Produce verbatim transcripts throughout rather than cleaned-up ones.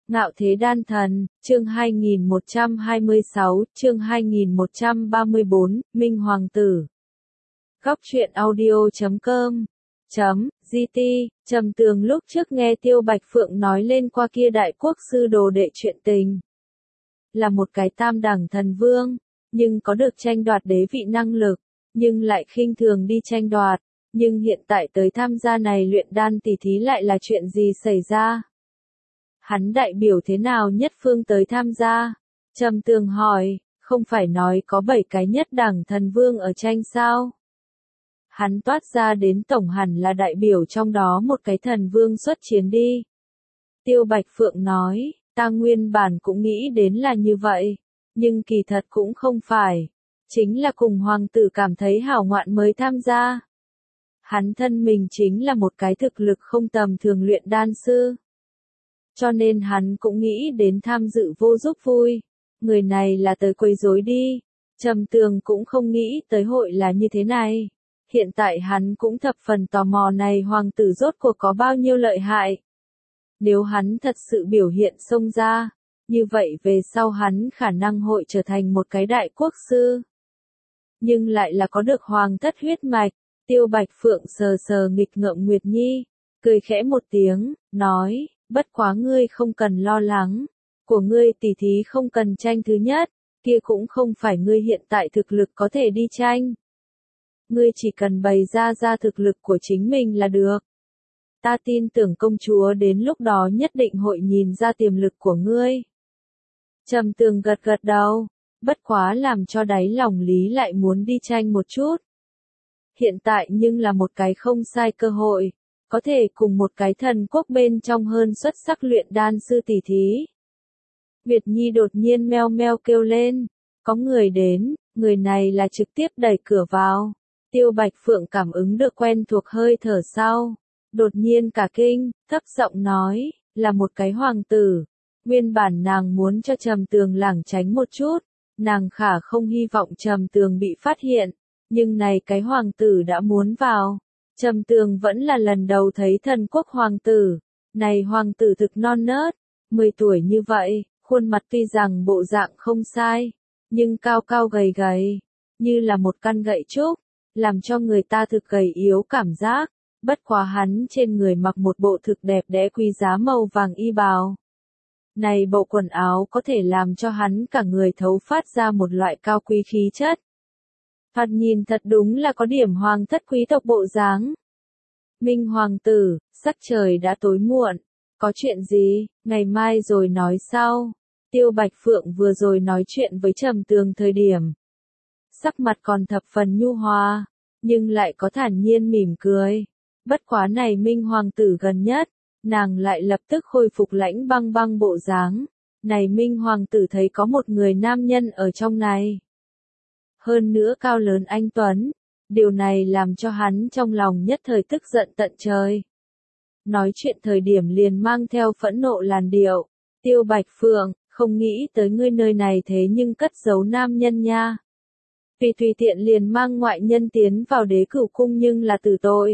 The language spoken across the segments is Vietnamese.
Ngạo Thế Đan Thần, chương hai nghìn một trăm hai mươi sáu, chương hai nghìn một trăm ba mươi bốn, Minh Hoàng Tử. Góc truyện audio chấm com chấm gt. Trầm Tường lúc trước nghe Tiêu Bạch Phượng nói lên qua kia đại quốc sư đồ đệ chuyện tình. Là một cái tam đẳng thần vương, nhưng có được tranh đoạt đế vị năng lực, nhưng lại khinh thường đi tranh đoạt. Nhưng hiện tại tới tham gia này luyện đan tỷ thí lại là chuyện gì xảy ra? Hắn đại biểu thế nào nhất phương tới tham gia? Trầm Tường hỏi, không phải nói có bảy cái nhất đẳng thần vương ở tranh sao? Hắn toát ra đến tổng hẳn là đại biểu trong đó một cái thần vương xuất chiến đi. Tiêu Bạch Phượng nói, ta nguyên bản cũng nghĩ đến là như vậy, nhưng kỳ thật cũng không phải. Chính là cùng hoàng tử cảm thấy hảo ngoạn mới tham gia. Hắn thân mình chính là một cái thực lực không tầm thường luyện đan sư. Cho nên hắn cũng nghĩ đến tham dự vô giúp vui. Người này là tới quấy rối đi. Trầm Tường cũng không nghĩ tới hội là như thế này. Hiện tại hắn cũng thập phần tò mò này hoàng tử rốt cuộc có bao nhiêu lợi hại. Nếu hắn thật sự biểu hiện xông ra, như vậy về sau hắn khả năng hội trở thành một cái đại quốc sư. Nhưng lại là có được hoàng thất huyết mạch. Tiêu Bạch Phượng sờ sờ nghịch ngợm Nguyệt Nhi, cười khẽ một tiếng, nói, bất quá ngươi không cần lo lắng, của ngươi tỷ thí không cần tranh thứ nhất, kia cũng không phải ngươi hiện tại thực lực có thể đi tranh. Ngươi chỉ cần bày ra ra thực lực của chính mình là được. Ta tin tưởng công chúa đến lúc đó nhất định hội nhìn ra tiềm lực của ngươi. Trầm Tường gật gật đầu, bất quá làm cho đáy lòng lý lại muốn đi tranh một chút. Hiện tại nhưng là một cái không sai cơ hội, có thể cùng một cái thần quốc bên trong hơn xuất sắc luyện đan sư tỷ thí. Nguyệt Nhi đột nhiên meo meo kêu lên, có người đến, người này là trực tiếp đẩy cửa vào. Tiêu Bạch Phượng cảm ứng được quen thuộc hơi thở sau, đột nhiên cả kinh, thấp giọng nói, là một cái hoàng tử. Nguyên bản nàng muốn cho Trầm Tường lảng tránh một chút, nàng khả không hy vọng Trầm Tường bị phát hiện. Nhưng này cái hoàng tử đã muốn vào. Trầm Tường vẫn là lần đầu thấy thần quốc hoàng tử. Này hoàng tử thực non nớt, mười tuổi như vậy, khuôn mặt tuy rằng bộ dạng không sai, nhưng cao cao gầy gầy, như là một căn gậy trúc, làm cho người ta thực gầy yếu cảm giác. Bất quá hắn trên người mặc một bộ thực đẹp đẽ quý giá màu vàng y bào. Này bộ quần áo có thể làm cho hắn cả người thấu phát ra một loại cao quý khí chất. Thoạt nhìn thật đúng là có điểm hoàng thất quý tộc bộ dáng. Minh Hoàng tử, sắc trời đã tối muộn, có chuyện gì, ngày mai rồi nói sau. Tiêu Bạch Phượng vừa rồi nói chuyện với Trầm Tường thời điểm. Sắc mặt còn thập phần nhu hòa, nhưng lại có thản nhiên mỉm cười. Bất quá này Minh Hoàng tử gần nhất, nàng lại lập tức khôi phục lãnh băng băng bộ dáng. Này Minh Hoàng tử thấy có một người nam nhân ở trong này. Hơn nữa cao lớn anh tuấn, điều này làm cho hắn trong lòng nhất thời tức giận tận trời. Nói chuyện thời điểm liền mang theo phẫn nộ làn điệu, Tiêu Bạch Phượng, không nghĩ tới ngươi nơi này thế nhưng cất giấu nam nhân nha. Vì tùy tiện liền mang ngoại nhân tiến vào đế cửu cung nhưng là tử tội.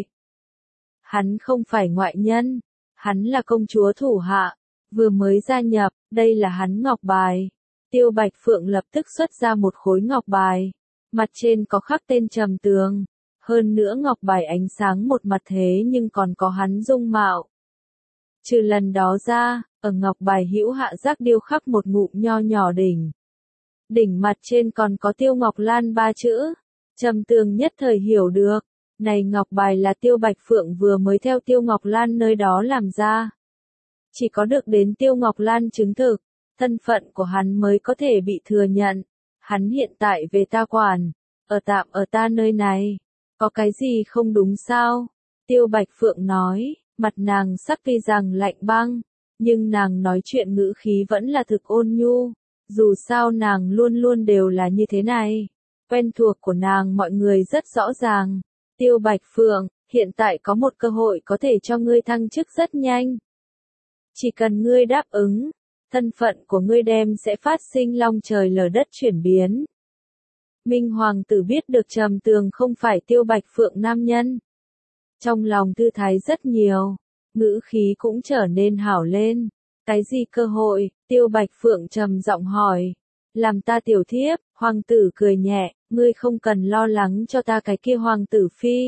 Hắn không phải ngoại nhân, hắn là công chúa thủ hạ, vừa mới gia nhập, đây là hắn ngọc bài. Tiêu Bạch Phượng lập tức xuất ra một khối ngọc bài, mặt trên có khắc tên Trầm Tường, hơn nữa ngọc bài ánh sáng một mặt thế nhưng còn có hắn dung mạo. Trừ lần đó ra, ở ngọc bài hữu hạ giác điêu khắc một ngụm nho nhỏ đỉnh. Đỉnh mặt trên còn có Tiêu Ngọc Lan ba chữ. Trầm Tường nhất thời hiểu được, này ngọc bài là Tiêu Bạch Phượng vừa mới theo Tiêu Ngọc Lan nơi đó làm ra. Chỉ có được đến Tiêu Ngọc Lan chứng thực, thân phận của hắn mới có thể bị thừa nhận. Hắn hiện tại về ta quản, ở tạm ở ta nơi này, có cái gì không đúng sao? Tiêu Bạch Phượng nói, mặt nàng sắc tuy rằng lạnh băng, nhưng nàng nói chuyện ngữ khí vẫn là thực ôn nhu, dù sao nàng luôn luôn đều là như thế này. Quen thuộc của nàng mọi người rất rõ ràng. Tiêu Bạch Phượng, hiện tại có một cơ hội có thể cho ngươi thăng chức rất nhanh. Chỉ cần ngươi đáp ứng, thân phận của ngươi đem sẽ phát sinh long trời lở đất chuyển biến. Minh Hoàng tử biết được Trầm Tường không phải Tiêu Bạch Phượng nam nhân. Trong lòng thư thái rất nhiều, ngữ khí cũng trở nên hảo lên. Cái gì cơ hội? Tiêu Bạch Phượng trầm giọng hỏi. Làm ta tiểu thiếp, hoàng tử cười nhẹ, ngươi không cần lo lắng cho ta cái kia hoàng tử phi.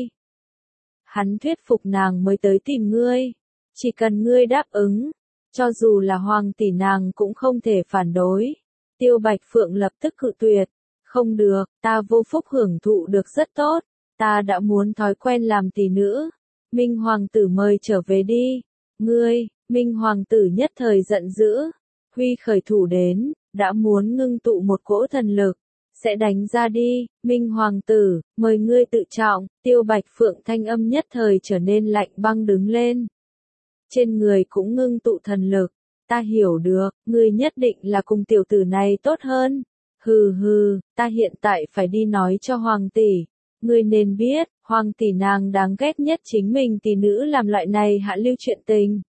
Hắn thuyết phục nàng mới tới tìm ngươi. Chỉ cần ngươi đáp ứng, cho dù là hoàng tỷ nàng cũng không thể phản đối. Tiêu Bạch Phượng lập tức cự tuyệt. Không được, ta vô phúc hưởng thụ được rất tốt. Ta đã muốn thói quen làm tỷ nữ. Minh hoàng tử mời trở về đi. Ngươi, Minh hoàng tử nhất thời giận dữ. Huy khởi thủ đến, đã muốn ngưng tụ một cỗ thần lực. Sẽ đánh ra đi, Minh hoàng tử, mời ngươi tự trọng. Tiêu Bạch Phượng thanh âm nhất thời trở nên lạnh băng đứng lên. Trên người cũng ngưng tụ thần lực. Ta hiểu được, ngươi nhất định là cùng tiểu tử này tốt hơn. Hừ hừ, ta hiện tại phải đi nói cho hoàng tỷ. Ngươi nên biết, hoàng tỷ nàng đáng ghét nhất chính mình tỷ nữ làm loại này hạ lưu chuyện tình.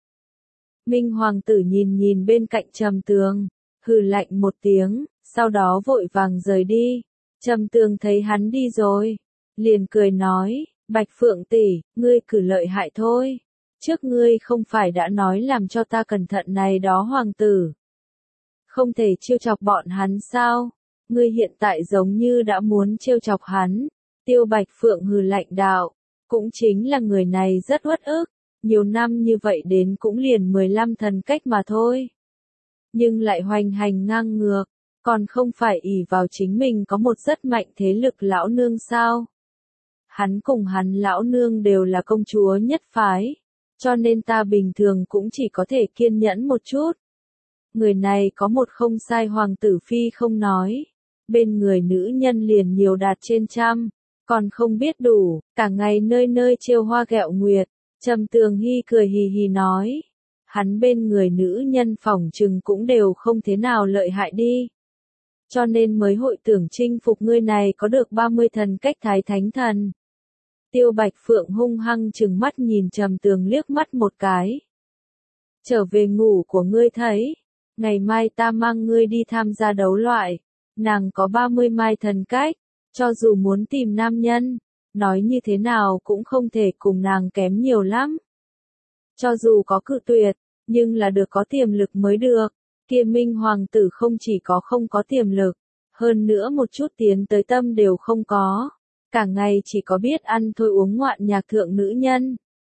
Minh hoàng tử nhìn nhìn bên cạnh Trầm Tường, hừ lạnh một tiếng, sau đó vội vàng rời đi. Trầm Tường thấy hắn đi rồi, liền cười nói, Bạch Phượng tỷ, ngươi cử lợi hại thôi. Trước ngươi không phải đã nói làm cho ta cẩn thận này đó hoàng tử. Không thể trêu chọc bọn hắn sao? Ngươi hiện tại giống như đã muốn trêu chọc hắn. Tiêu Bạch Phượng hừ lạnh đạo, cũng chính là người này rất uất ức, nhiều năm như vậy đến cũng liền mười lăm thần cách mà thôi. Nhưng lại hoành hành ngang ngược, còn không phải ỷ vào chính mình có một rất mạnh thế lực lão nương sao? Hắn cùng hắn lão nương đều là công chúa nhất phái, cho nên ta bình thường cũng chỉ có thể kiên nhẫn một chút. Người này có một không sai hoàng tử phi không nói, bên người nữ nhân liền nhiều đạt trên trăm, còn không biết đủ, cả ngày nơi nơi trêu hoa ghẹo nguyệt. Trầm Tường Hy cười hì hì nói, hắn bên người nữ nhân phỏng chừng cũng đều không thế nào lợi hại đi. Cho nên mới hội tưởng chinh phục ngươi này có được ba mươi thần cách thái thánh thần. Tiêu Bạch Phượng hung hăng trừng mắt nhìn Trầm Tường liếc mắt một cái. Trở về ngủ của ngươi thấy, ngày mai ta mang ngươi đi tham gia đấu loại, nàng có ba mươi mai thần cách, cho dù muốn tìm nam nhân, nói như thế nào cũng không thể cùng nàng kém nhiều lắm. Cho dù có cự tuyệt, nhưng là được có tiềm lực mới được, kia Minh hoàng tử không chỉ có không có tiềm lực, hơn nữa một chút tiến tới tâm đều không có, cả ngày chỉ có biết ăn thôi uống ngoạn nhạc thượng nữ nhân.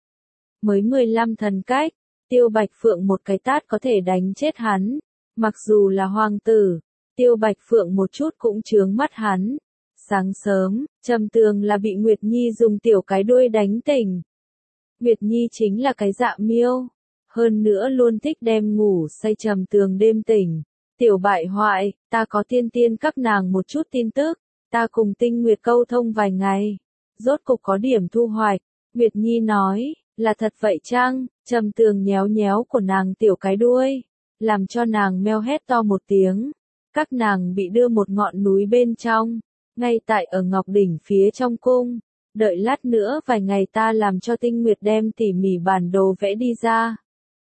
Mới mười lăm thần cách, Tiêu Bạch Phượng một cái tát có thể đánh chết hắn, mặc dù là hoàng tử, Tiêu Bạch Phượng một chút cũng chướng mắt hắn. Sáng sớm, Trầm Tường là bị Nguyệt Nhi dùng tiểu cái đuôi đánh tỉnh. Nguyệt Nhi chính là cái dạ miêu, hơn nữa luôn thích đem ngủ say Trầm Tường đêm tỉnh. Tiểu bại hoại, ta có tiên tiên các nàng một chút tin tức, ta cùng Tinh Nguyệt câu thông vài ngày, rốt cục có điểm thu hoạch. Nguyệt Nhi nói, là thật vậy chăng? Trầm Tường nhéo nhéo của nàng tiểu cái đuôi, làm cho nàng meo hét to một tiếng. Các nàng bị đưa một ngọn núi bên trong, ngay tại ở Ngọc Đỉnh phía trong cung. Đợi lát nữa vài ngày ta làm cho Tinh Nguyệt đem tỉ mỉ bản đồ vẽ đi ra.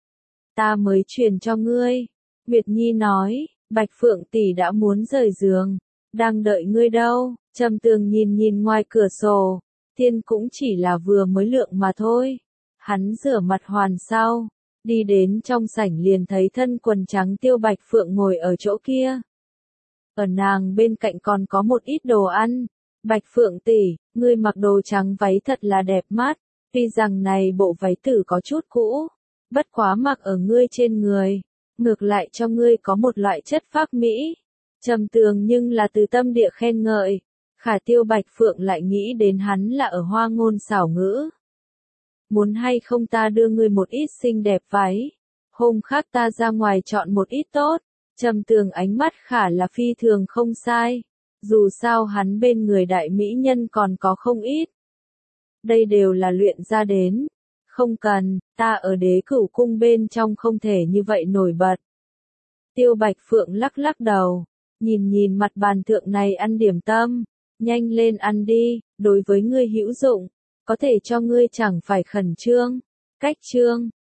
Ta mới truyền cho ngươi. Nguyệt Nhi nói, Bạch Phượng tỷ đã muốn rời giường, đang đợi ngươi đâu. Trầm Tường nhìn nhìn ngoài cửa sổ, thiên cũng chỉ là vừa mới lượng mà thôi. Hắn rửa mặt hoàn sau, đi đến trong sảnh liền thấy thân quần trắng Tiêu Bạch Phượng ngồi ở chỗ kia. Ở nàng bên cạnh còn có một ít đồ ăn. Bạch Phượng tỷ, ngươi mặc đồ trắng váy thật là đẹp mắt, tuy rằng này bộ váy tử có chút cũ, bất quá mặc ở ngươi trên người, ngược lại cho ngươi có một loại chất phác mỹ. Trầm Tường nhưng là từ tâm địa khen ngợi, khả Tiêu Bạch Phượng lại nghĩ đến hắn là ở hoa ngôn xảo ngữ. Muốn hay không ta đưa ngươi một ít xinh đẹp váy, hôm khác ta ra ngoài chọn một ít tốt. Trầm Tường ánh mắt khả là phi thường không sai, dù sao hắn bên người đại mỹ nhân còn có không ít. Đây đều là luyện ra đến, không cần, ta ở Đế Cửu cung bên trong không thể như vậy nổi bật. Tiêu Bạch Phượng lắc lắc đầu, nhìn nhìn mặt bàn thượng này ăn điểm tâm, nhanh lên ăn đi, đối với ngươi hữu dụng, có thể cho ngươi chẳng phải khẩn trương. Cách trương,